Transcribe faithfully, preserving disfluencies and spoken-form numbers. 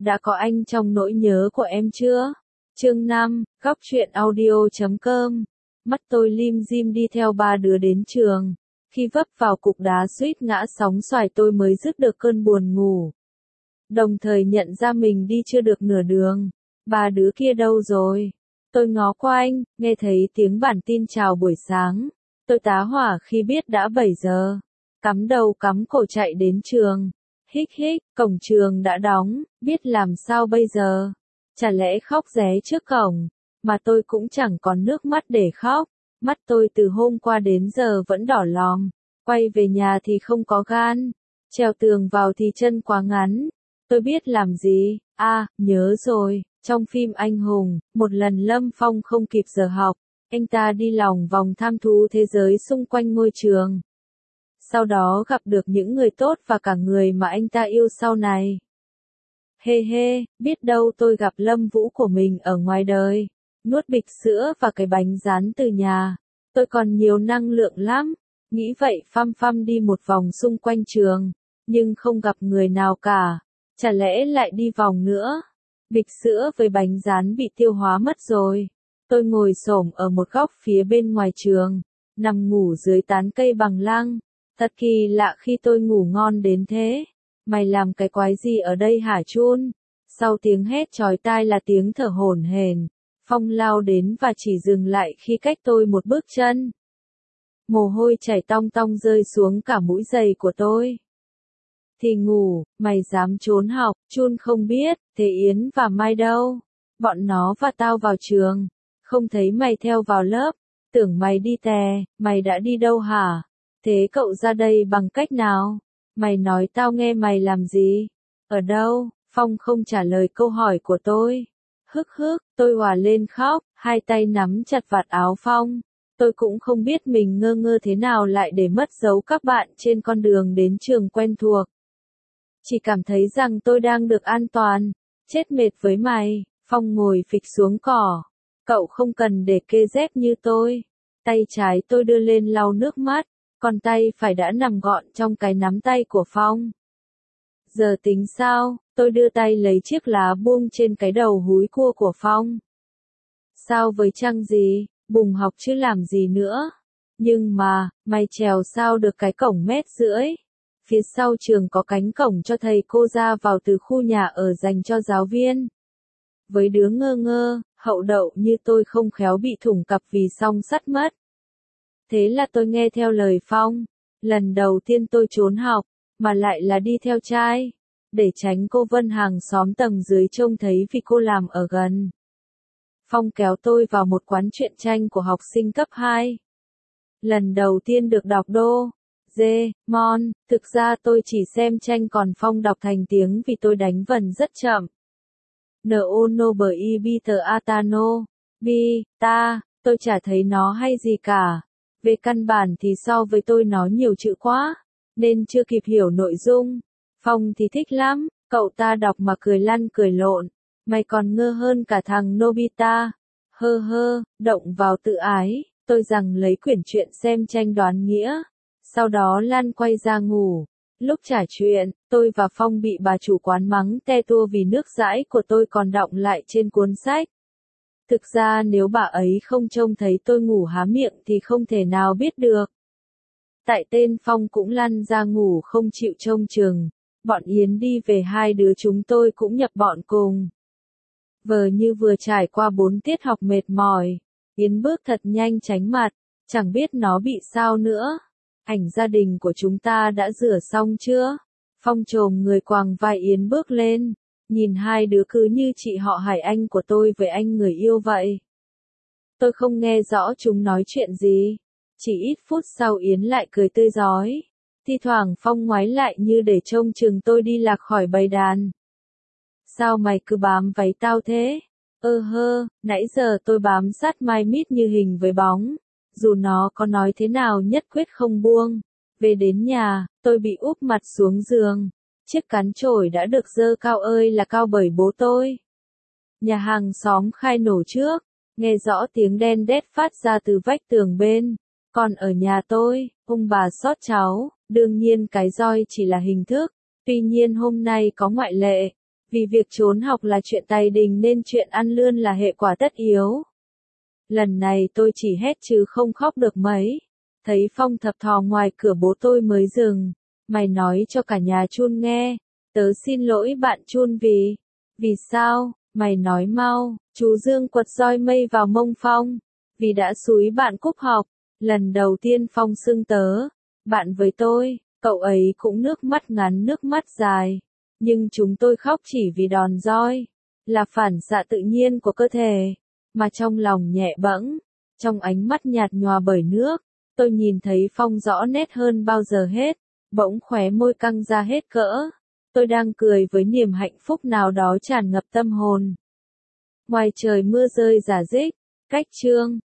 đã có anh trong nỗi nhớ của em chưa? Chương năm, góc truyện audio chấm com. Mắt tôi lim dim đi theo ba đứa đến trường. Khi vấp vào cục đá suýt ngã sóng xoài tôi mới dứt được cơn buồn ngủ. Đồng thời nhận ra mình đi chưa được nửa đường. Ba đứa kia đâu rồi? Tôi ngó qua anh, nghe thấy tiếng bản tin chào buổi sáng. Tôi tá hỏa khi biết đã bảy giờ. Cắm đầu cắm cổ chạy đến trường. Hích hích, cổng trường đã đóng, biết làm sao bây giờ? Chả lẽ khóc ré trước cổng? Mà tôi cũng chẳng còn nước mắt để khóc. Mắt tôi từ hôm qua đến giờ vẫn đỏ lòm. Quay về nhà thì không có gan. Trèo tường vào thì chân quá ngắn. Tôi biết làm gì? À, nhớ rồi. Trong phim Anh Hùng, một lần Lâm Phong không kịp giờ học. Anh ta đi lòng vòng tham thú thế giới xung quanh ngôi trường. Sau đó gặp được những người tốt và cả người mà anh ta yêu sau này. Hê hê, biết đâu tôi gặp Lâm Vũ của mình ở ngoài đời. Nuốt bịch sữa và cái bánh rán từ nhà. Tôi còn nhiều năng lượng lắm. Nghĩ vậy phăm phăm đi một vòng xung quanh trường. Nhưng không gặp người nào cả. Chả lẽ lại đi vòng nữa? Bịch sữa với bánh rán bị tiêu hóa mất rồi. Tôi ngồi xổm ở một góc phía bên ngoài trường. Nằm ngủ dưới tán cây bằng lăng. Thật kỳ lạ khi tôi ngủ ngon đến thế. Mày làm cái quái gì ở đây hả Chun? Sau tiếng hét chói tai là tiếng thở hổn hển. Phong lao đến và chỉ dừng lại khi cách tôi một bước chân. Mồ hôi chảy tong tong rơi xuống cả mũi giày của tôi. Thì ngủ, mày dám trốn học, Chun không biết, thế Yến và Mai đâu? Bọn nó và tao vào trường. Không thấy mày theo vào lớp. Tưởng mày đi tè, mày đã đi đâu hả? Thế cậu ra đây bằng cách nào? Mày nói tao nghe mày làm gì? Ở đâu? Phong không trả lời câu hỏi của tôi. Hức hức, tôi òa lên khóc, hai tay nắm chặt vạt áo Phong. Tôi cũng không biết mình ngơ ngơ thế nào lại để mất dấu các bạn trên con đường đến trường quen thuộc. Chỉ cảm thấy rằng tôi đang được an toàn. Chết mệt với mày. Phong ngồi phịch xuống cỏ. Cậu không cần để kê dép như tôi. Tay trái tôi đưa lên lau nước mắt. Còn tay phải đã nằm gọn trong cái nắm tay của Phong. Giờ tính sao? Tôi đưa tay lấy chiếc lá buông trên cái đầu húi cua của Phong. Sao với chăng gì? Bùng học chứ làm gì nữa? Nhưng mà, mày trèo sao được cái cổng mét rưỡi? Phía sau trường có cánh cổng cho thầy cô ra vào từ khu nhà ở dành cho giáo viên. Với đứa ngơ ngơ, hậu đậu như tôi không khéo bị thủng cặp vì song sắt mất. Thế là tôi nghe theo lời Phong. Lần đầu tiên tôi trốn học, mà lại là đi theo trai. Để tránh cô Vân hàng xóm tầng dưới trông thấy vì cô làm ở gần. Phong kéo tôi vào một quán truyện tranh của học sinh cấp hai. Lần đầu tiên được đọc Đô, Dê, Mon, thực ra tôi chỉ xem tranh còn Phong đọc thành tiếng vì tôi đánh vần rất chậm. No no bờ y bi tờ atano, bi, ta, tôi chả thấy nó hay gì cả. Về căn bản thì so với tôi nó nhiều chữ quá, nên chưa kịp hiểu nội dung. Phong thì thích lắm, cậu ta đọc mà cười lăn cười lộn. Mày còn ngơ hơn cả thằng Nobita. Hơ hơ, động vào tự ái, tôi rằng lấy quyển truyện xem tranh đoán nghĩa. Sau đó lăn quay ra ngủ. Lúc trả chuyện, tôi và Phong bị bà chủ quán mắng te tua vì nước dãi của tôi còn đọng lại trên cuốn sách. Thực ra nếu bà ấy không trông thấy tôi ngủ há miệng thì không thể nào biết được. Tại tên Phong cũng lăn ra ngủ không chịu trông chừng. Bọn Yến đi về hai đứa chúng tôi cũng nhập bọn cùng. Vờ như vừa trải qua bốn tiết học mệt mỏi. Yến bước thật nhanh tránh mặt. Chẳng biết nó bị sao nữa. Ảnh gia đình của chúng ta đã rửa xong chưa? Phong chồm người quàng vai Yến bước lên. Nhìn hai đứa cứ như chị họ Hải Anh của tôi với anh người yêu vậy. Tôi không nghe rõ chúng nói chuyện gì. Chỉ ít phút sau Yến lại cười tươi rói. Thi thoảng Phong ngoái lại như để trông chừng tôi đi lạc khỏi bầy đàn. Sao mày cứ bám váy tao thế? Ơ hơ, nãy giờ tôi bám sát Mai mít như hình với bóng. Dù nó có nói thế nào nhất quyết không buông. Về đến nhà, tôi bị úp mặt xuống giường. Chiếc cán chổi đã được dơ cao ơi là cao bởi bố tôi. Nhà hàng xóm khai nổ trước. Nghe rõ tiếng đen đét phát ra từ vách tường bên. Còn ở nhà tôi, ông bà xót cháu. Đương nhiên cái roi chỉ là hình thức. Tuy nhiên hôm nay có ngoại lệ. Vì việc trốn học là chuyện tài đình nên chuyện ăn lươn là hệ quả tất yếu. Lần này tôi chỉ hét chứ không khóc được mấy. Thấy Phong thập thò ngoài cửa bố tôi mới dừng. Mày nói cho cả nhà Chun nghe. Tớ xin lỗi bạn Chun vì... Vì sao? Mày nói mau. Chú Dương quật roi mây vào mông Phong. Vì đã xúi bạn cúp học. Lần đầu tiên Phong xưng tớ. Bạn với tôi. Cậu ấy cũng nước mắt ngắn nước mắt dài. Nhưng chúng tôi khóc chỉ vì đòn roi. Là phản xạ tự nhiên của cơ thể. Mà trong lòng nhẹ bẫng. Trong ánh mắt nhạt nhòa bởi nước. Tôi nhìn thấy Phong rõ nét hơn bao giờ hết. Bỗng khóe môi căng ra hết cỡ. Tôi đang cười với niềm hạnh phúc nào đó tràn ngập tâm hồn. Ngoài trời mưa rơi rả rích. Cách chương